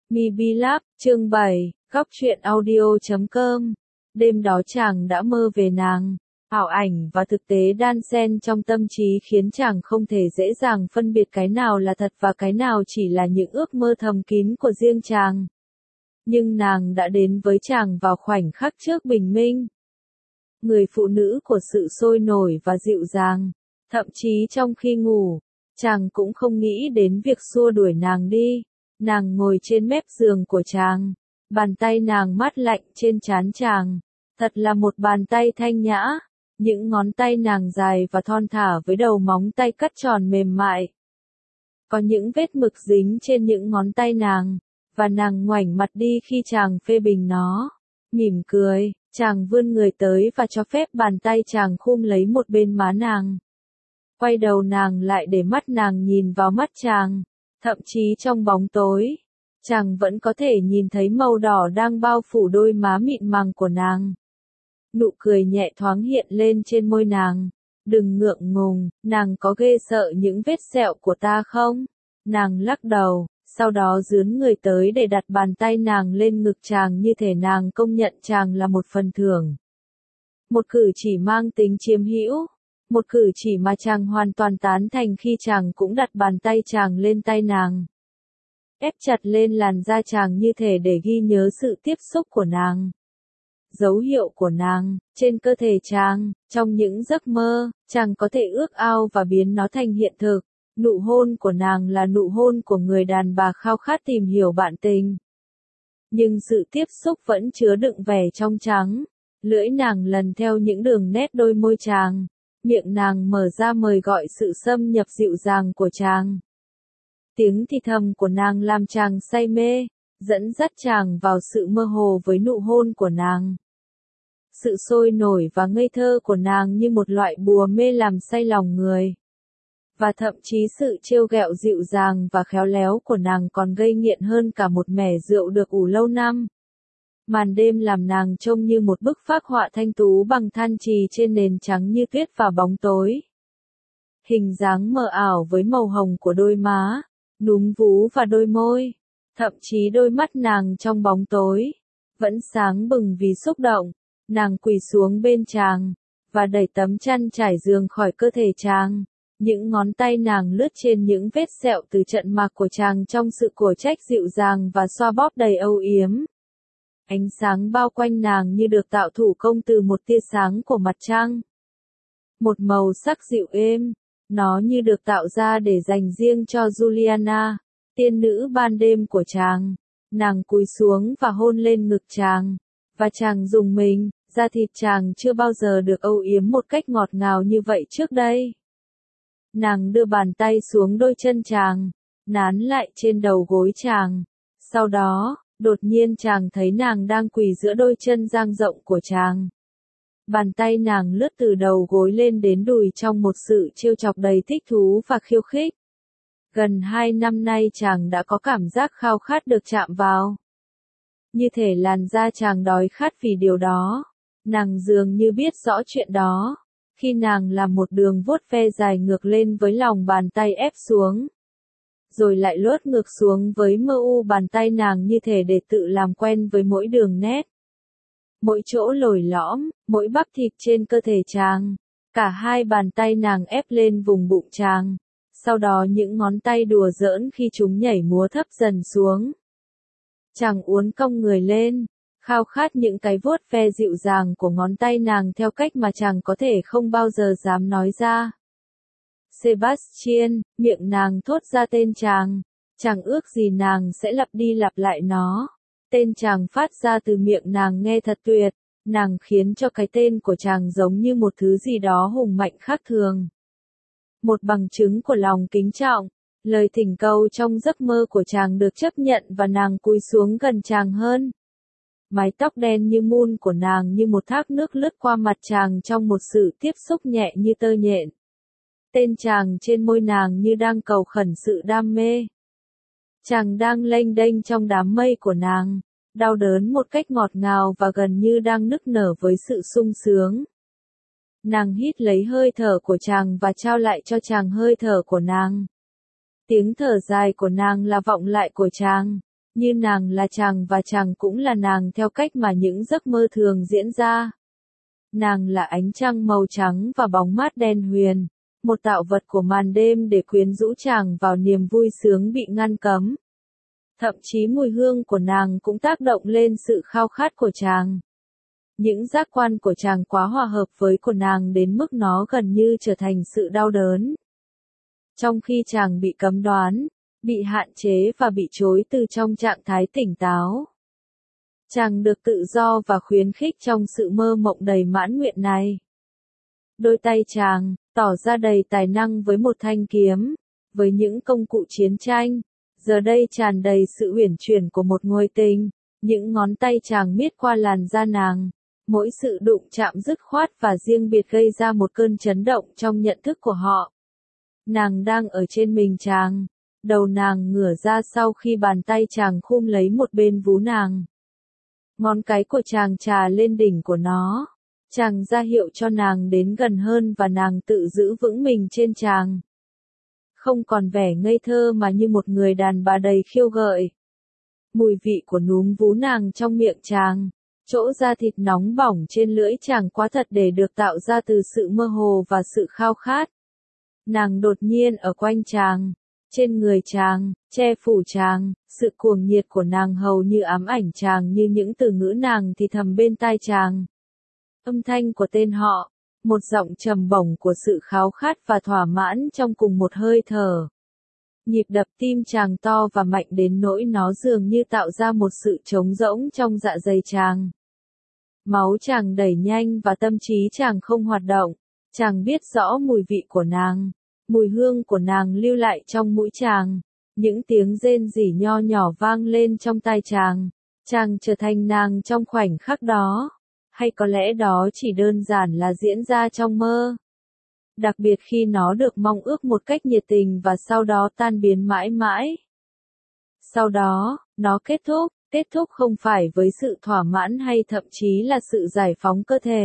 MiBi Lab, chương 7, góc truyện audio.com. Đêm đó chàng đã mơ về nàng. Ảo ảnh và thực tế đan xen trong tâm trí khiến chàng không thể dễ dàng phân biệt cái nào là thật và cái nào chỉ là những ước mơ thầm kín của riêng chàng. Nhưng nàng đã đến với chàng vào khoảnh khắc trước bình minh. Người phụ nữ của sự sôi nổi và dịu dàng. Thậm chí trong khi ngủ, chàng cũng không nghĩ đến việc xua đuổi nàng đi. Nàng ngồi trên mép giường của chàng. Bàn tay nàng mát lạnh trên trán chàng. Thật là một bàn tay thanh nhã. Những ngón tay nàng dài và thon thả với đầu móng tay cắt tròn mềm mại. Có những vết mực dính trên những ngón tay nàng. Và nàng ngoảnh mặt đi khi chàng phê bình nó. Mỉm cười, chàng vươn người tới và cho phép bàn tay chàng khum lấy một bên má nàng. Quay đầu nàng lại để mắt nàng nhìn vào mắt chàng. Thậm chí trong bóng tối, chàng vẫn có thể nhìn thấy màu đỏ đang bao phủ đôi má mịn màng của nàng. Nụ cười nhẹ thoáng hiện lên trên môi nàng. Đừng ngượng ngùng, nàng có ghê sợ những vết sẹo của ta không? Nàng lắc đầu, sau đó dướn người tới để đặt bàn tay nàng lên ngực chàng như thể nàng công nhận chàng là một phần thưởng. Một cử chỉ mang tính chiếm hữu. Một cử chỉ mà chàng hoàn toàn tán thành khi chàng cũng đặt bàn tay chàng lên tay nàng. Ép chặt lên làn da chàng như thể để ghi nhớ sự tiếp xúc của nàng. Dấu hiệu của nàng, trên cơ thể chàng, trong những giấc mơ, chàng có thể ước ao và biến nó thành hiện thực. Nụ hôn của nàng là nụ hôn của người đàn bà khao khát tìm hiểu bạn tình. Nhưng sự tiếp xúc vẫn chứa đựng vẻ trong trắng. Lưỡi nàng lần theo những đường nét đôi môi chàng. Miệng nàng mở ra mời gọi sự xâm nhập dịu dàng của chàng. Tiếng thì thầm của nàng làm chàng say mê, dẫn dắt chàng vào sự mơ hồ với nụ hôn của nàng. Sự sôi nổi và ngây thơ của nàng như một loại bùa mê làm say lòng người. Và thậm chí sự trêu ghẹo dịu dàng và khéo léo của nàng còn gây nghiện hơn cả một mẻ rượu được ủ lâu năm. Màn đêm làm nàng trông như một bức phác họa thanh tú bằng than chì trên nền trắng như tuyết và bóng tối. Hình dáng mờ ảo với màu hồng của đôi má, núm vú và đôi môi, thậm chí đôi mắt nàng trong bóng tối, vẫn sáng bừng vì xúc động. Nàng quỳ xuống bên chàng, và đẩy tấm chăn trải giường khỏi cơ thể chàng. Những ngón tay nàng lướt trên những vết sẹo từ trận mạc của chàng trong sự cổ trách dịu dàng và xoa bóp đầy âu yếm. Ánh sáng bao quanh nàng như được tạo thủ công từ một tia sáng của mặt trăng. Một màu sắc dịu êm, nó như được tạo ra để dành riêng cho Juliana, tiên nữ ban đêm của chàng. Nàng cúi xuống và hôn lên ngực chàng, và chàng rùng mình, da thịt chàng chưa bao giờ được âu yếm một cách ngọt ngào như vậy trước đây. Nàng đưa bàn tay xuống đôi chân chàng, nán lại trên đầu gối chàng. Sau đó, đột nhiên chàng thấy nàng đang quỳ giữa đôi chân dang rộng của chàng. Bàn tay nàng lướt từ đầu gối lên đến đùi trong một sự trêu chọc đầy thích thú và khiêu khích. Gần 2 năm nay chàng đã có cảm giác khao khát được chạm vào. Như thể làn da chàng đói khát vì điều đó. Nàng dường như biết rõ chuyện đó. Khi nàng làm một đường vuốt ve dài ngược lên với lòng bàn tay ép xuống. Rồi lại lướt ngược xuống với mơ u bàn tay nàng như thể để tự làm quen với mỗi đường nét. Mỗi chỗ lồi lõm, mỗi bắp thịt trên cơ thể chàng. Cả hai bàn tay nàng ép lên vùng bụng chàng. Sau đó những ngón tay đùa giỡn khi chúng nhảy múa thấp dần xuống. Chàng uốn cong người lên, khao khát những cái vuốt ve dịu dàng của ngón tay nàng theo cách mà chàng có thể không bao giờ dám nói ra. Sebastian, miệng nàng thốt ra tên chàng. Chàng ước gì nàng sẽ lặp đi lặp lại nó. Tên chàng phát ra từ miệng nàng nghe thật tuyệt. Nàng khiến cho cái tên của chàng giống như một thứ gì đó hùng mạnh khác thường. Một bằng chứng của lòng kính trọng. Lời thỉnh cầu trong giấc mơ của chàng được chấp nhận và nàng cúi xuống gần chàng hơn. Mái tóc đen như mun của nàng như một thác nước lướt qua mặt chàng trong một sự tiếp xúc nhẹ như tơ nhện. Tên chàng trên môi nàng như đang cầu khẩn sự đam mê. Chàng đang lênh đênh trong đám mây của nàng, đau đớn một cách ngọt ngào và gần như đang nức nở với sự sung sướng. Nàng hít lấy hơi thở của chàng và trao lại cho chàng hơi thở của nàng. Tiếng thở dài của nàng là vọng lại của chàng, Như nàng là chàng và chàng cũng là nàng theo cách mà những giấc mơ thường diễn ra. Nàng là ánh trăng màu trắng và bóng mát đen huyền, một tạo vật của màn đêm để quyến rũ chàng vào niềm vui sướng bị ngăn cấm. Thậm chí mùi hương của nàng cũng tác động lên sự khao khát của chàng. Những giác quan của chàng quá hòa hợp với của nàng đến mức nó gần như trở thành sự đau đớn. Trong khi chàng bị cấm đoán, bị hạn chế và bị chối từ trong trạng thái tỉnh táo. Chàng được tự do và khuyến khích trong sự mơ mộng đầy mãn nguyện này. Đôi tay chàng, tỏ ra đầy tài năng với một thanh kiếm, với những công cụ chiến tranh, giờ đây tràn đầy sự uyển chuyển của một ngôi tình. Những ngón tay chàng miết qua làn da nàng, mỗi sự đụng chạm dứt khoát và riêng biệt gây ra một cơn chấn động trong nhận thức của họ. Nàng đang ở trên mình chàng, đầu nàng ngửa ra sau khi bàn tay chàng khum lấy một bên vú nàng. Ngón cái của chàng chà lên đỉnh của nó. Chàng ra hiệu cho nàng đến gần hơn và nàng tự giữ vững mình trên chàng. Không còn vẻ ngây thơ mà như một người đàn bà đầy khiêu gợi. Mùi vị của núm vú nàng trong miệng chàng, chỗ da thịt nóng bỏng trên lưỡi chàng quá thật để được tạo ra từ sự mơ hồ và sự khao khát. Nàng đột nhiên ở quanh chàng, trên người chàng, che phủ chàng, sự cuồng nhiệt của nàng hầu như ám ảnh chàng như những từ ngữ nàng thì thầm bên tai chàng. Âm thanh của tên họ, một giọng trầm bổng của sự khao khát và thỏa mãn trong cùng một hơi thở. Nhịp đập tim chàng to và mạnh đến nỗi nó dường như tạo ra một sự trống rỗng trong dạ dày chàng. Máu chàng đẩy nhanh và tâm trí chàng không hoạt động. Chàng biết rõ mùi vị của nàng, mùi hương của nàng lưu lại trong mũi chàng. Những tiếng rên rỉ nho nhỏ vang lên trong tai chàng. Chàng trở thành nàng trong khoảnh khắc đó. Hay có lẽ đó chỉ đơn giản là diễn ra trong mơ. Đặc biệt khi nó được mong ước một cách nhiệt tình và sau đó tan biến mãi mãi. Sau đó, nó kết thúc không phải với sự thỏa mãn hay thậm chí là sự giải phóng cơ thể.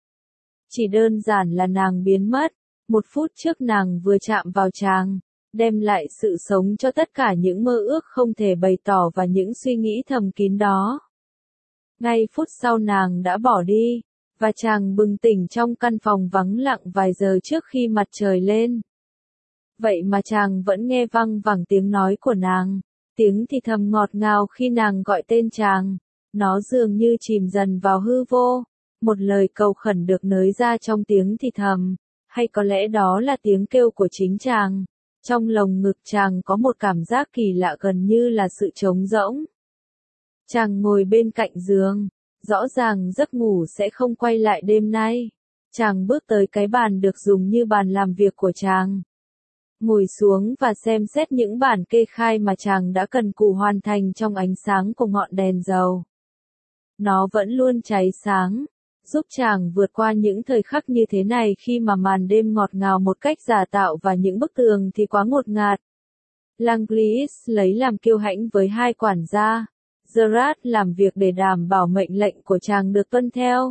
Chỉ đơn giản là nàng biến mất, một phút trước nàng vừa chạm vào chàng, đem lại sự sống cho tất cả những mơ ước không thể bày tỏ và những suy nghĩ thầm kín đó. Ngay phút sau nàng đã bỏ đi, và chàng bừng tỉnh trong căn phòng vắng lặng vài giờ trước khi mặt trời lên. Vậy mà chàng vẫn nghe văng vẳng tiếng nói của nàng, tiếng thì thầm ngọt ngào khi nàng gọi tên chàng. Nó dường như chìm dần vào hư vô, một lời cầu khẩn được nới ra trong tiếng thì thầm, hay có lẽ đó là tiếng kêu của chính chàng. Trong lồng ngực chàng có một cảm giác kỳ lạ gần như là sự trống rỗng. Chàng ngồi bên cạnh giường, rõ ràng giấc ngủ sẽ không quay lại đêm nay. Chàng bước tới cái bàn được dùng như bàn làm việc của chàng. Ngồi xuống và xem xét những bản kê khai mà chàng đã cần cù hoàn thành trong ánh sáng của ngọn đèn dầu. Nó vẫn luôn cháy sáng, giúp chàng vượt qua những thời khắc như thế này khi mà màn đêm ngọt ngào một cách giả tạo và những bức tường thì quá ngột ngạt. Langlis lấy làm kiêu hãnh với hai quản gia. Gerard làm việc để đảm bảo mệnh lệnh của chàng được tuân theo.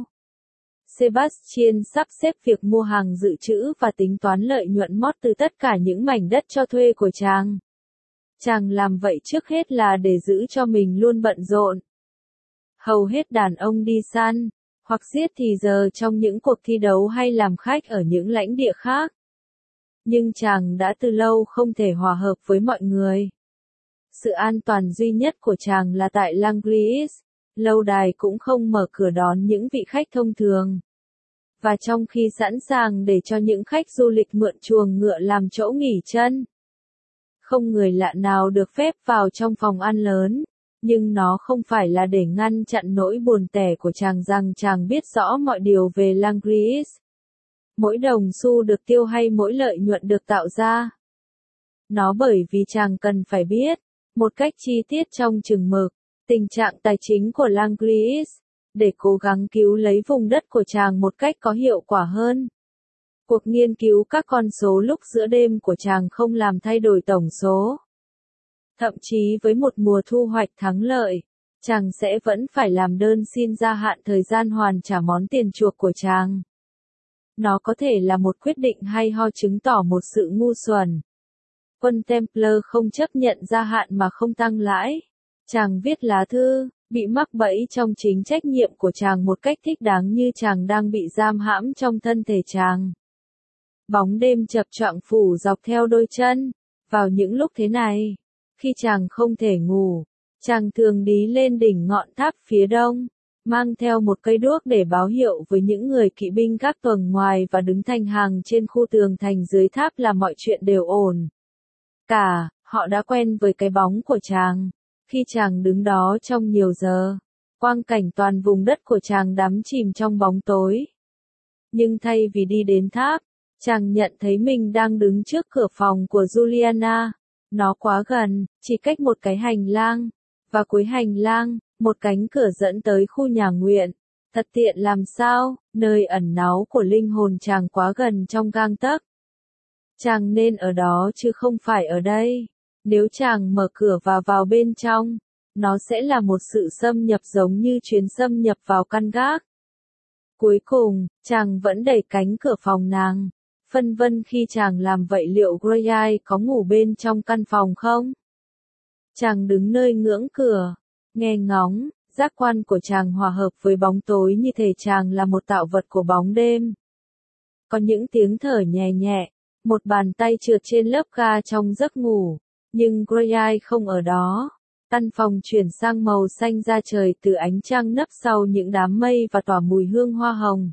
Sebastian sắp xếp việc mua hàng dự trữ và tính toán lợi nhuận mót từ tất cả những mảnh đất cho thuê của chàng. Chàng làm vậy trước hết là để giữ cho mình luôn bận rộn. Hầu hết đàn ông đi săn, hoặc giết thì giờ trong những cuộc thi đấu hay làm khách ở những lãnh địa khác. Nhưng chàng đã từ lâu không thể hòa hợp với mọi người. Sự an toàn duy nhất của chàng là tại Langlis, lâu đài cũng không mở cửa đón những vị khách thông thường. Và trong khi sẵn sàng để cho những khách du lịch mượn chuồng ngựa làm chỗ nghỉ chân, không người lạ nào được phép vào trong phòng ăn lớn, nhưng nó không phải là để ngăn chặn nỗi buồn tẻ của chàng rằng chàng biết rõ mọi điều về Langlis. Mỗi đồng xu được tiêu hay mỗi lợi nhuận được tạo ra. Nó bởi vì chàng cần phải biết, một cách chi tiết trong chừng mực, tình trạng tài chính của Langlis, để cố gắng cứu lấy vùng đất của chàng một cách có hiệu quả hơn. Cuộc nghiên cứu các con số lúc giữa đêm của chàng không làm thay đổi tổng số. Thậm chí với một mùa thu hoạch thắng lợi, chàng sẽ vẫn phải làm đơn xin gia hạn thời gian hoàn trả món tiền chuộc của chàng. Nó có thể là một quyết định hay ho chứng tỏ một sự ngu xuẩn. Quân Templar không chấp nhận gia hạn mà không tăng lãi. Chàng viết lá thư, bị mắc bẫy trong chính trách nhiệm của chàng một cách thích đáng như chàng đang bị giam hãm trong thân thể chàng. Bóng đêm chập choạng phủ dọc theo đôi chân. Vào những lúc thế này, khi chàng không thể ngủ, chàng thường đi lên đỉnh ngọn tháp phía đông, mang theo một cây đuốc để báo hiệu với những người kỵ binh các tuần ngoài và đứng thành hàng trên khu tường thành dưới tháp là mọi chuyện đều ổn. Họ đã quen với cái bóng của chàng. Khi chàng đứng đó trong nhiều giờ, quang cảnh toàn vùng đất của chàng đắm chìm trong bóng tối. Nhưng thay vì đi đến tháp, chàng nhận thấy mình đang đứng trước cửa phòng của Juliana. Nó quá gần, chỉ cách một cái hành lang. Và cuối hành lang, một cánh cửa dẫn tới khu nhà nguyện. Thật tiện làm sao, nơi ẩn náu của linh hồn chàng quá gần trong gang tấc. Chàng nên ở đó chứ không phải ở đây. Nếu chàng mở cửa và vào bên trong, nó sẽ là một sự xâm nhập giống như chuyến xâm nhập vào căn gác. Cuối cùng, chàng vẫn đẩy cánh cửa phòng nàng. Phân vân khi chàng làm vậy liệu Grey có ngủ bên trong căn phòng không? Chàng đứng nơi ngưỡng cửa, nghe ngóng, giác quan của chàng hòa hợp với bóng tối như thể chàng là một tạo vật của bóng đêm. Có những tiếng thở nhẹ nhẹ, một bàn tay trượt trên lớp ga trong giấc ngủ, nhưng Grey không ở đó. Căn phòng chuyển sang màu xanh da trời từ ánh trăng nấp sau những đám mây và tỏa mùi hương hoa hồng.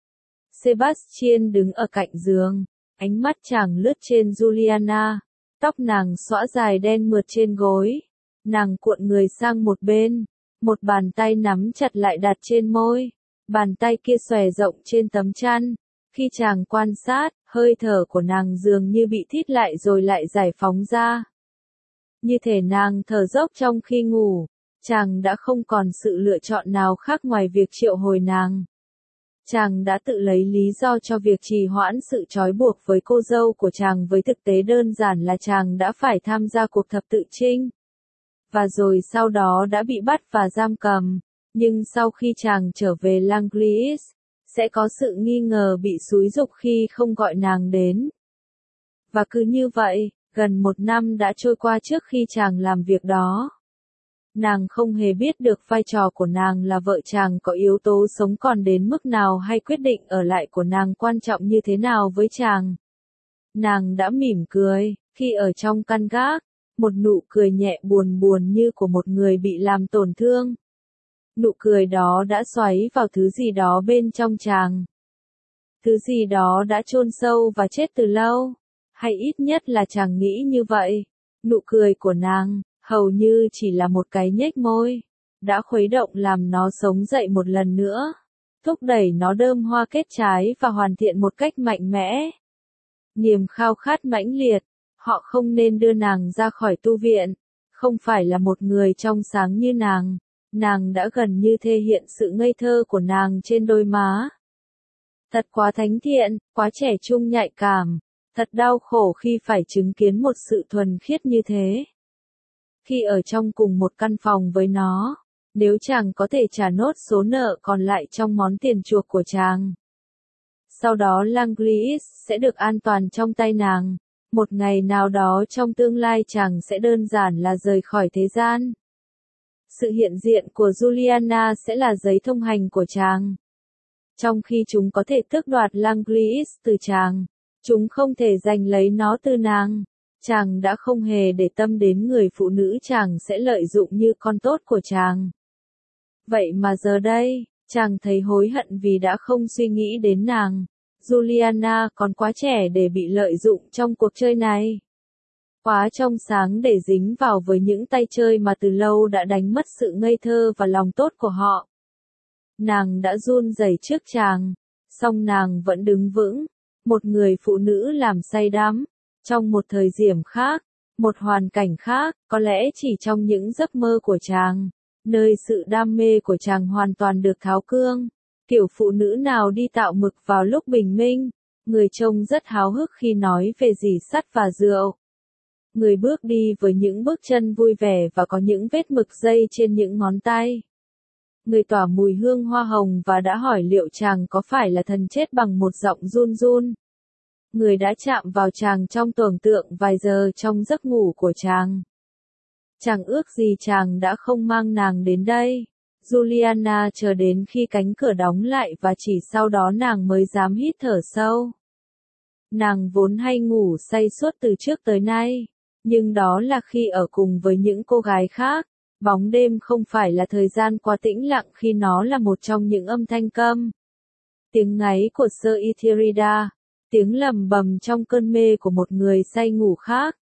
Sebastian đứng ở cạnh giường, ánh mắt chàng lướt trên Juliana, tóc nàng xõa dài đen mượt trên gối. Nàng cuộn người sang một bên, một bàn tay nắm chặt lại đặt trên môi, bàn tay kia xòe rộng trên tấm chăn. Khi chàng quan sát, hơi thở của nàng dường như bị thít lại rồi lại giải phóng ra. Như thể nàng thở dốc trong khi ngủ, chàng đã không còn sự lựa chọn nào khác ngoài việc triệu hồi nàng. Chàng đã tự lấy lý do cho việc trì hoãn sự trói buộc với cô dâu của chàng với thực tế đơn giản là chàng đã phải tham gia cuộc thập tự chinh. Và rồi sau đó đã bị bắt và giam cầm, nhưng sau khi chàng trở về Langlis, sẽ có sự nghi ngờ bị xúi giục khi không gọi nàng đến. Và cứ như vậy, gần 1 năm đã trôi qua trước khi chàng làm việc đó. Nàng không hề biết được vai trò của nàng là vợ chàng có yếu tố sống còn đến mức nào hay quyết định ở lại của nàng quan trọng như thế nào với chàng. Nàng đã mỉm cười, khi ở trong căn gác, một nụ cười nhẹ buồn buồn như của một người bị làm tổn thương. Nụ cười đó đã xoáy vào thứ gì đó bên trong chàng. Thứ gì đó đã chôn sâu và chết từ lâu, hay ít nhất là chàng nghĩ như vậy. Nụ cười của nàng, hầu như chỉ là một cái nhếch môi, đã khuấy động làm nó sống dậy một lần nữa, thúc đẩy nó đơm hoa kết trái và hoàn thiện một cách mạnh mẽ. Niềm khao khát mãnh liệt, họ không nên đưa nàng ra khỏi tu viện, không phải là một người trong sáng như nàng đã gần như thể hiện sự ngây thơ của nàng trên đôi má. Thật quá thánh thiện, quá trẻ trung nhạy cảm, thật đau khổ khi phải chứng kiến một sự thuần khiết như thế. Khi ở trong cùng một căn phòng với nó, nếu chàng có thể trả nốt số nợ còn lại trong món tiền chuộc của chàng. Sau đó Langlis sẽ được an toàn trong tay nàng. Một ngày nào đó trong tương lai chàng sẽ đơn giản là rời khỏi thế gian. Sự hiện diện của Juliana sẽ là giấy thông hành của chàng. Trong khi chúng có thể tước đoạt Langlis từ chàng, chúng không thể giành lấy nó từ nàng. Chàng đã không hề để tâm đến người phụ nữ chàng sẽ lợi dụng như con tốt của chàng. Vậy mà giờ đây, chàng thấy hối hận vì đã không suy nghĩ đến nàng. Juliana còn quá trẻ để bị lợi dụng trong cuộc chơi này. Quá trong sáng để dính vào với những tay chơi mà từ lâu đã đánh mất sự ngây thơ và lòng tốt của họ. Nàng đã run rẩy trước chàng, song nàng vẫn đứng vững, một người phụ nữ làm say đắm, trong một thời điểm khác, một hoàn cảnh khác, có lẽ chỉ trong những giấc mơ của chàng, nơi sự đam mê của chàng hoàn toàn được tháo cương. Kiểu phụ nữ nào đi tạo mực vào lúc bình minh, người trông rất háo hức khi nói về dì sắt và rượu. Người bước đi với những bước chân vui vẻ và có những vết mực dây trên những ngón tay. Người tỏa mùi hương hoa hồng và đã hỏi liệu chàng có phải là thần chết bằng một giọng run run. Người đã chạm vào chàng trong tưởng tượng vài giờ trong giấc ngủ của chàng. Chẳng ước gì chàng đã không mang nàng đến đây. Juliana chờ đến khi cánh cửa đóng lại và chỉ sau đó nàng mới dám hít thở sâu. Nàng vốn hay ngủ say suốt từ trước tới nay, nhưng đó là khi ở cùng với những cô gái khác. Bóng đêm không phải là thời gian quá tĩnh lặng khi nó là một trong những âm thanh câm. Tiếng ngáy của Sir Ithirida, tiếng lầm bầm trong cơn mê của một người say ngủ khác.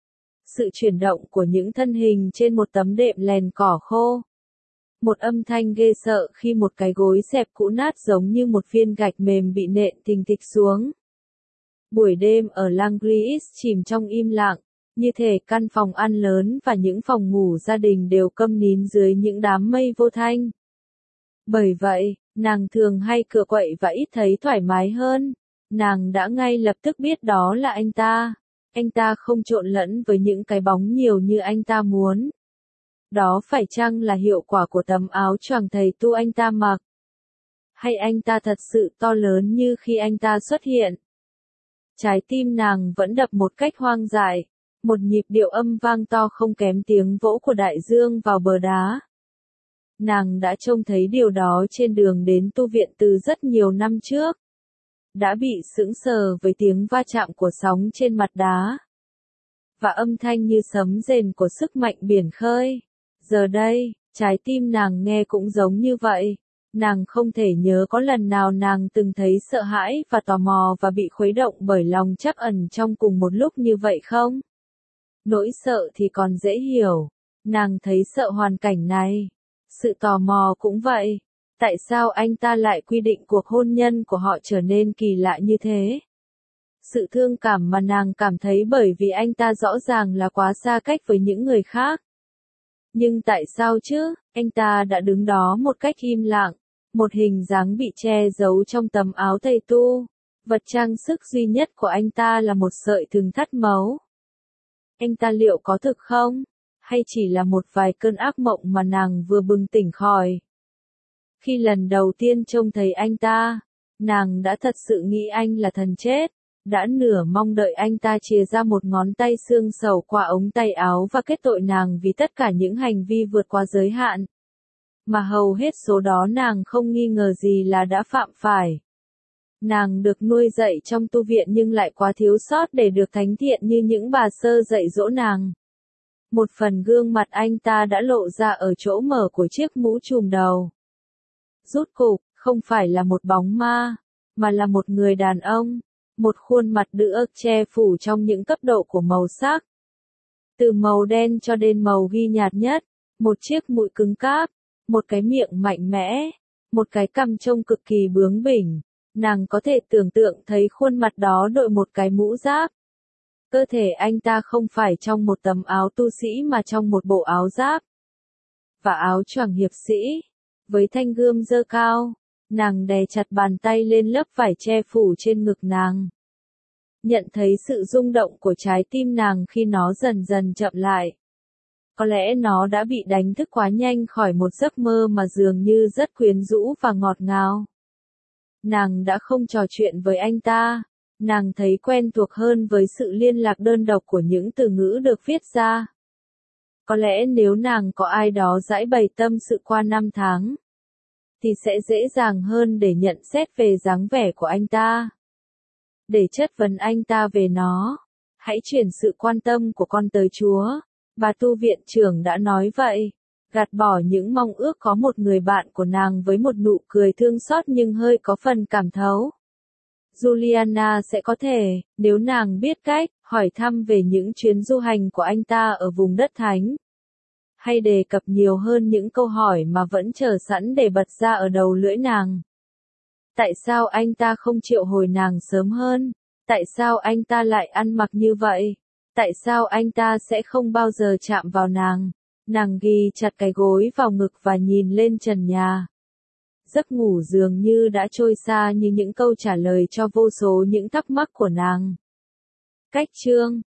Sự chuyển động của những thân hình trên một tấm đệm lèn cỏ khô. Một âm thanh ghê sợ khi một cái gối xẹp cũ nát giống như một viên gạch mềm bị nện thình thịch xuống. Buổi đêm ở Langleis chìm trong im lặng, như thể căn phòng ăn lớn và những phòng ngủ gia đình đều câm nín dưới những đám mây vô thanh. Bởi vậy, nàng thường hay cựa quậy và ít thấy thoải mái hơn. Nàng đã ngay lập tức biết đó là anh ta. Anh ta không trộn lẫn với những cái bóng nhiều như anh ta muốn. Đó phải chăng là hiệu quả của tấm áo choàng thầy tu anh ta mặc? Hay anh ta thật sự to lớn như khi anh ta xuất hiện? Trái tim nàng vẫn đập một cách hoang dại. Một nhịp điệu âm vang to không kém tiếng vỗ của đại dương vào bờ đá. Nàng đã trông thấy điều đó trên đường đến tu viện từ rất nhiều năm trước. Đã bị sững sờ với tiếng va chạm của sóng trên mặt đá. Và âm thanh như sấm rền của sức mạnh biển khơi. Giờ đây, trái tim nàng nghe cũng giống như vậy. Nàng không thể nhớ có lần nào nàng từng thấy sợ hãi và tò mò và bị khuấy động bởi lòng trắc ẩn trong cùng một lúc như vậy không? Nỗi sợ thì còn dễ hiểu. Nàng thấy sợ hoàn cảnh này. Sự tò mò cũng vậy. Tại sao anh ta lại quy định cuộc hôn nhân của họ trở nên kỳ lạ như thế? Sự thương cảm mà nàng cảm thấy bởi vì anh ta rõ ràng là quá xa cách với những người khác. Nhưng tại sao chứ? Anh ta đã đứng đó một cách im lặng. Một hình dáng bị che giấu trong tấm áo thầy tu. Vật trang sức duy nhất của anh ta là một sợi thừng thắt máu. Anh ta liệu có thực không? Hay chỉ là một vài cơn ác mộng mà nàng vừa bừng tỉnh khỏi? Khi lần đầu tiên trông thấy anh ta, nàng đã thật sự nghĩ anh là thần chết. Đã nửa mong đợi anh ta chìa ra một ngón tay xương sầu qua ống tay áo và kết tội nàng vì tất cả những hành vi vượt qua giới hạn. Mà hầu hết số đó nàng không nghi ngờ gì là đã phạm phải. Nàng được nuôi dạy trong tu viện nhưng lại quá thiếu sót để được thánh thiện như những bà sơ dạy dỗ nàng. Một phần gương mặt anh ta đã lộ ra ở chỗ mở của chiếc mũ trùm đầu. Rốt cục, không phải là một bóng ma, mà là một người đàn ông. Một khuôn mặt đựa che phủ trong những cấp độ của màu sắc. Từ màu đen cho đến màu ghi nhạt nhất, một chiếc mũi cứng cáp, một cái miệng mạnh mẽ, một cái cằm trông cực kỳ bướng bỉnh. Nàng có thể tưởng tượng thấy khuôn mặt đó đội một cái mũ giáp. Cơ thể anh ta không phải trong một tấm áo tu sĩ mà trong một bộ áo giáp. Và áo choàng hiệp sĩ. Với thanh gươm giơ cao, nàng đè chặt bàn tay lên lớp vải che phủ trên ngực nàng. Nhận thấy sự rung động của trái tim nàng khi nó dần dần chậm lại. Có lẽ nó đã bị đánh thức quá nhanh khỏi một giấc mơ mà dường như rất quyến rũ và ngọt ngào. Nàng đã không trò chuyện với anh ta. Nàng thấy quen thuộc hơn với sự liên lạc đơn độc của những từ ngữ được viết ra. Có lẽ nếu nàng có ai đó giãi bày tâm sự qua năm tháng, thì sẽ dễ dàng hơn để nhận xét về dáng vẻ của anh ta. Để chất vấn anh ta về nó, hãy chuyển sự quan tâm của con tới Chúa. Bà tu viện trưởng đã nói vậy, gạt bỏ những mong ước có một người bạn của nàng với một nụ cười thương xót nhưng hơi có phần cảm thấu. Juliana sẽ có thể, nếu nàng biết cách, hỏi thăm về những chuyến du hành của anh ta ở vùng đất thánh. Hay đề cập nhiều hơn những câu hỏi mà vẫn chờ sẵn để bật ra ở đầu lưỡi nàng. Tại sao anh ta không triệu hồi nàng sớm hơn? Tại sao anh ta lại ăn mặc như vậy? Tại sao anh ta sẽ không bao giờ chạm vào nàng? Nàng ghi chặt cái gối vào ngực và nhìn lên trần nhà. Giấc ngủ dường như đã trôi xa như những câu trả lời cho vô số những thắc mắc của nàng. Cách chương